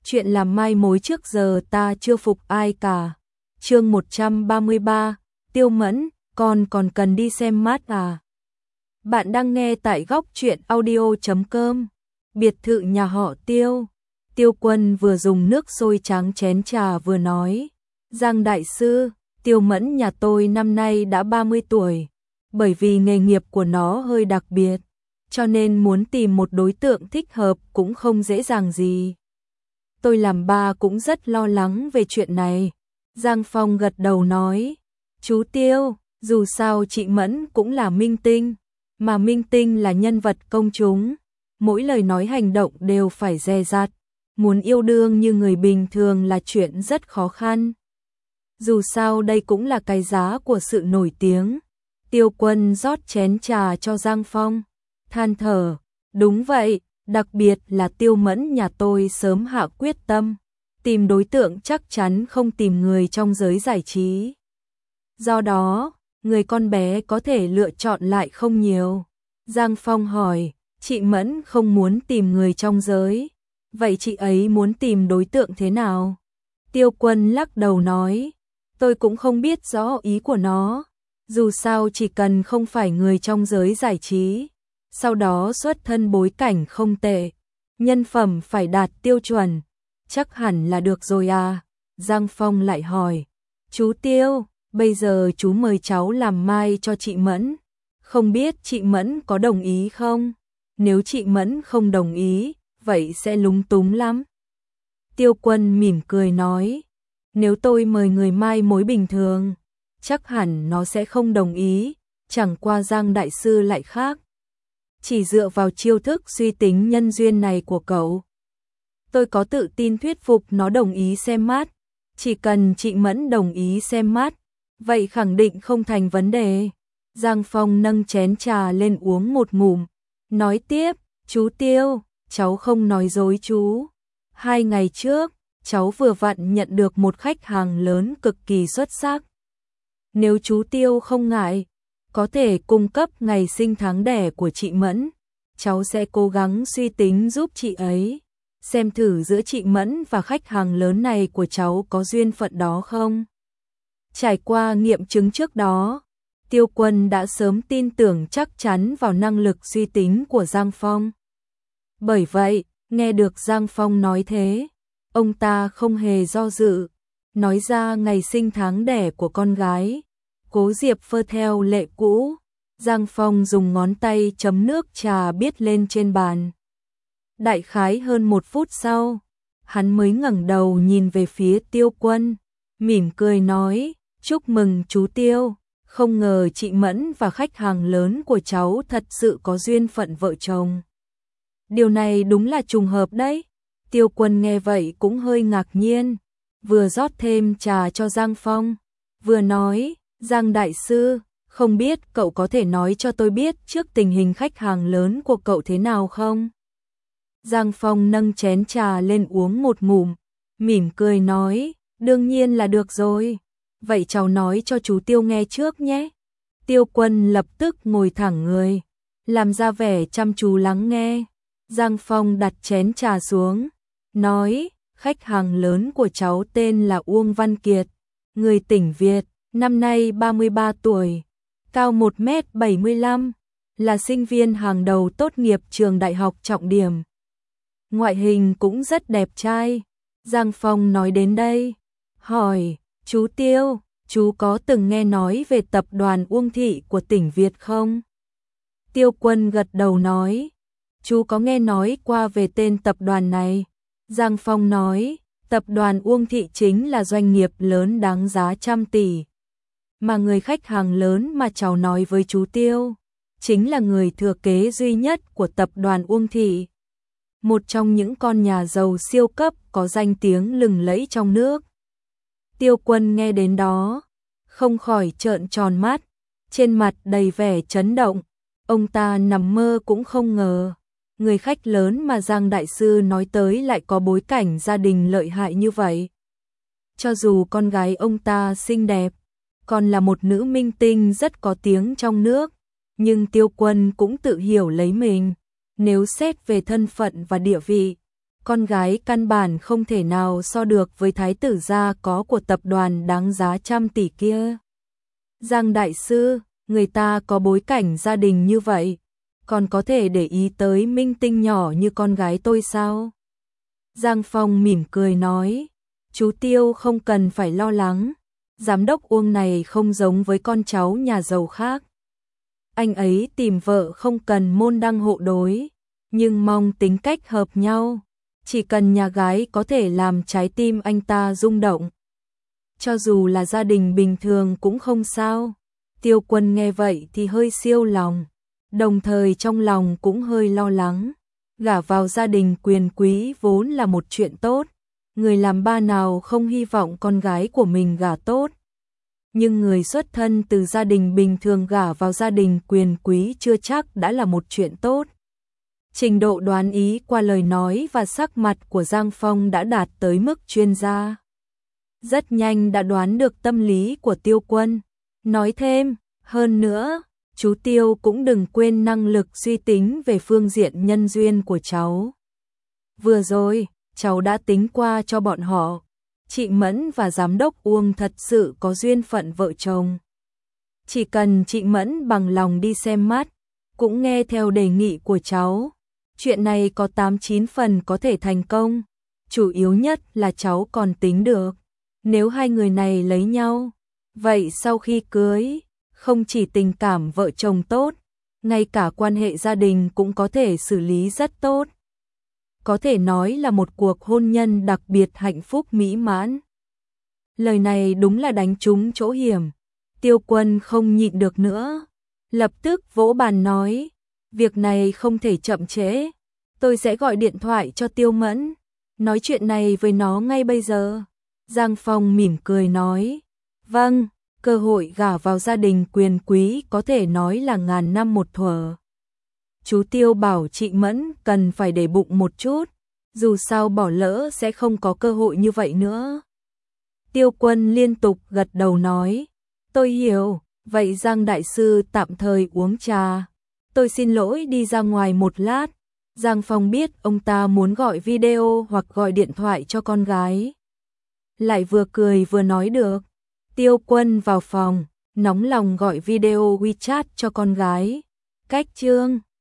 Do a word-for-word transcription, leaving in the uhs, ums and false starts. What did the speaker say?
chuyện làm mai mối trước giờ ta chưa phục ai cả. Chương một trăm ba mươi ba, Tiêu Mẫn, con còn cần đi xem mát à? Bạn đang nghe tại góc truyện audio chấm com. Biệt thự nhà họ Tiêu. Tiêu Quân vừa dùng nước sôi tráng chén trà vừa nói, Giang đại sư, Tiêu Mẫn nhà tôi năm nay đã ba mươi tuổi, bởi vì nghề nghiệp của nó hơi đặc biệt, cho nên muốn tìm một đối tượng thích hợp cũng không dễ dàng gì. Tôi làm ba cũng rất lo lắng về chuyện này. Giang Phong gật đầu nói, chú Tiêu, dù sao chị Mẫn cũng là minh tinh, mà minh tinh là nhân vật công chúng, mỗi lời nói hành động đều phải dè dặt, muốn yêu đương như người bình thường là chuyện rất khó khăn. Dù sao đây cũng là cái giá của sự nổi tiếng. Tiêu Quân rót chén trà cho Giang Phong, than thở, đúng vậy, đặc biệt là Tiêu Mẫn nhà tôi sớm hạ quyết tâm, tìm đối tượng chắc chắn không tìm người trong giới giải trí. Do đó, người con bé có thể lựa chọn lại không nhiều. Giang Phong hỏi, chị Mẫn không muốn tìm người trong giới, vậy chị ấy muốn tìm đối tượng thế nào? Tiêu Quân lắc đầu nói, tôi cũng không biết rõ ý của nó, dù sao chỉ cần không phải người trong giới giải trí, sau đó xuất thân bối cảnh không tệ, nhân phẩm phải đạt tiêu chuẩn, chắc hẳn là được rồi à. Giang Phong lại hỏi, chú Tiêu, bây giờ chú mời cháu làm mai cho chị Mẫn, không biết chị Mẫn có đồng ý không? Nếu chị Mẫn không đồng ý, vậy sẽ lúng túng lắm. Tiêu Quân mỉm cười nói, nếu tôi mời người mai mối bình thường, chắc hẳn nó sẽ không đồng ý, chẳng qua Giang đại sư lại khác. Chỉ dựa vào chiêu thức suy tính nhân duyên này của cậu, tôi có tự tin thuyết phục nó đồng ý xem mát. Chỉ cần chị Mẫn đồng ý xem mát, vậy khẳng định không thành vấn đề. Giang Phong nâng chén trà lên uống một ngụm, nói tiếp, chú Tiêu, cháu không nói dối chú. Hai ngày trước, cháu vừa vặn nhận được một khách hàng lớn cực kỳ xuất sắc. Nếu chú Tiêu không ngại, có thể cung cấp ngày sinh tháng đẻ của chị Mẫn, cháu sẽ cố gắng suy tính giúp chị ấy, xem thử giữa chị Mẫn và khách hàng lớn này của cháu có duyên phận đó không. Trải qua nghiệm chứng trước đó, Tiêu Quân đã sớm tin tưởng chắc chắn vào năng lực suy tính của Giang Phong. Bởi vậy, nghe được Giang Phong nói thế, ông ta không hề do dự, nói ra ngày sinh tháng đẻ của con gái. Cố Diệp phơ theo lệ cũ, Giang Phong dùng ngón tay chấm nước trà biết lên trên bàn. Đại khái hơn một phút sau, hắn mới ngẩng đầu nhìn về phía Tiêu Quân, mỉm cười nói, chúc mừng chú Tiêu, không ngờ chị Mẫn và khách hàng lớn của cháu thật sự có duyên phận vợ chồng. Điều này đúng là trùng hợp đấy. Tiêu Quân nghe vậy cũng hơi ngạc nhiên, vừa rót thêm trà cho Giang Phong, vừa nói, Giang đại sư, không biết cậu có thể nói cho tôi biết trước tình hình khách hàng lớn của cậu thế nào không? Giang Phong nâng chén trà lên uống một ngụm, mỉm cười nói, đương nhiên là được rồi. Vậy cháu nói cho chú Tiêu nghe trước nhé. Tiêu Quân lập tức ngồi thẳng người, làm ra vẻ chăm chú lắng nghe. Giang Phong đặt chén trà xuống, nói, khách hàng lớn của cháu tên là Uông Văn Kiệt, người tỉnh Việt, năm nay ba mươi ba tuổi, cao một mét bảy mươi lăm, là sinh viên hàng đầu tốt nghiệp trường đại học trọng điểm. Ngoại hình cũng rất đẹp trai. Giang Phong nói đến đây, hỏi, chú Tiêu, chú có từng nghe nói về tập đoàn Uông Thị của tỉnh Việt không? Tiêu Quân gật đầu nói, chú có nghe nói qua về tên tập đoàn này. Giang Phong nói, tập đoàn Uông Thị chính là doanh nghiệp lớn đáng giá trăm tỷ. Mà người khách hàng lớn mà cháu nói với chú Tiêu, chính là người thừa kế duy nhất của tập đoàn Uông Thị. Một trong những con nhà giàu siêu cấp có danh tiếng lừng lẫy trong nước. Tiêu Quân nghe đến đó, không khỏi trợn tròn mắt, trên mặt đầy vẻ chấn động. Ông ta nằm mơ cũng không ngờ, người khách lớn mà Giang đại sư nói tới lại có bối cảnh gia đình lợi hại như vậy. Cho dù con gái ông ta xinh đẹp, còn là một nữ minh tinh rất có tiếng trong nước, nhưng Tiêu Quân cũng tự hiểu lấy mình, nếu xét về thân phận và địa vị, con gái căn bản không thể nào so được với thái tử gia có của tập đoàn đáng giá trăm tỷ kia. Giang đại sư, người ta có bối cảnh gia đình như vậy, còn có thể để ý tới minh tinh nhỏ như con gái tôi sao? Giang Phong mỉm cười nói, chú Tiêu không cần phải lo lắng, giám đốc Uông này không giống với con cháu nhà giàu khác. Anh ấy tìm vợ không cần môn đăng hộ đối, nhưng mong tính cách hợp nhau, chỉ cần nhà gái có thể làm trái tim anh ta rung động. Cho dù là gia đình bình thường cũng không sao. Tiêu Quân nghe vậy thì hơi siêu lòng, đồng thời trong lòng cũng hơi lo lắng. Gả vào gia đình quyền quý vốn là một chuyện tốt, người làm ba nào không hy vọng con gái của mình gả tốt. Nhưng người xuất thân từ gia đình bình thường gả vào gia đình quyền quý chưa chắc đã là một chuyện tốt. Trình độ đoán ý qua lời nói và sắc mặt của Giang Phong đã đạt tới mức chuyên gia. Rất nhanh đã đoán được tâm lý của Tiêu Quân. Nói thêm, hơn nữa, chú Tiêu cũng đừng quên năng lực suy tính về phương diện nhân duyên của cháu. Vừa rồi, cháu đã tính qua cho bọn họ. Chị Mẫn và giám đốc Uông thật sự có duyên phận vợ chồng. Chỉ cần chị Mẫn bằng lòng đi xem mắt, cũng nghe theo đề nghị của cháu, chuyện này có tám chín phần có thể thành công. Chủ yếu nhất là cháu còn tính được, nếu hai người này lấy nhau, vậy sau khi cưới, không chỉ tình cảm vợ chồng tốt, ngay cả quan hệ gia đình cũng có thể xử lý rất tốt. Có thể nói là một cuộc hôn nhân đặc biệt hạnh phúc mỹ mãn. Lời này đúng là đánh trúng chỗ hiểm. Tiêu Quân không nhịn được nữa, lập tức vỗ bàn nói, việc này không thể chậm trễ, tôi sẽ gọi điện thoại cho Tiêu Mẫn, nói chuyện này với nó ngay bây giờ. Giang Phong mỉm cười nói, vâng, cơ hội gả vào gia đình quyền quý có thể nói là ngàn năm một thuở. Chú Tiêu bảo chị Mẫn cần phải để bụng một chút, dù sao bỏ lỡ sẽ không có cơ hội như vậy nữa. Tiêu Quân liên tục gật đầu nói, tôi hiểu, vậy Giang đại sư tạm thời uống trà, tôi xin lỗi đi ra ngoài một lát. Giang Phong biết ông ta muốn gọi video hoặc gọi điện thoại cho con gái. Lại vừa cười vừa nói được. Tiêu Quân vào phòng, nóng lòng gọi video WeChat cho con gái. Cách chương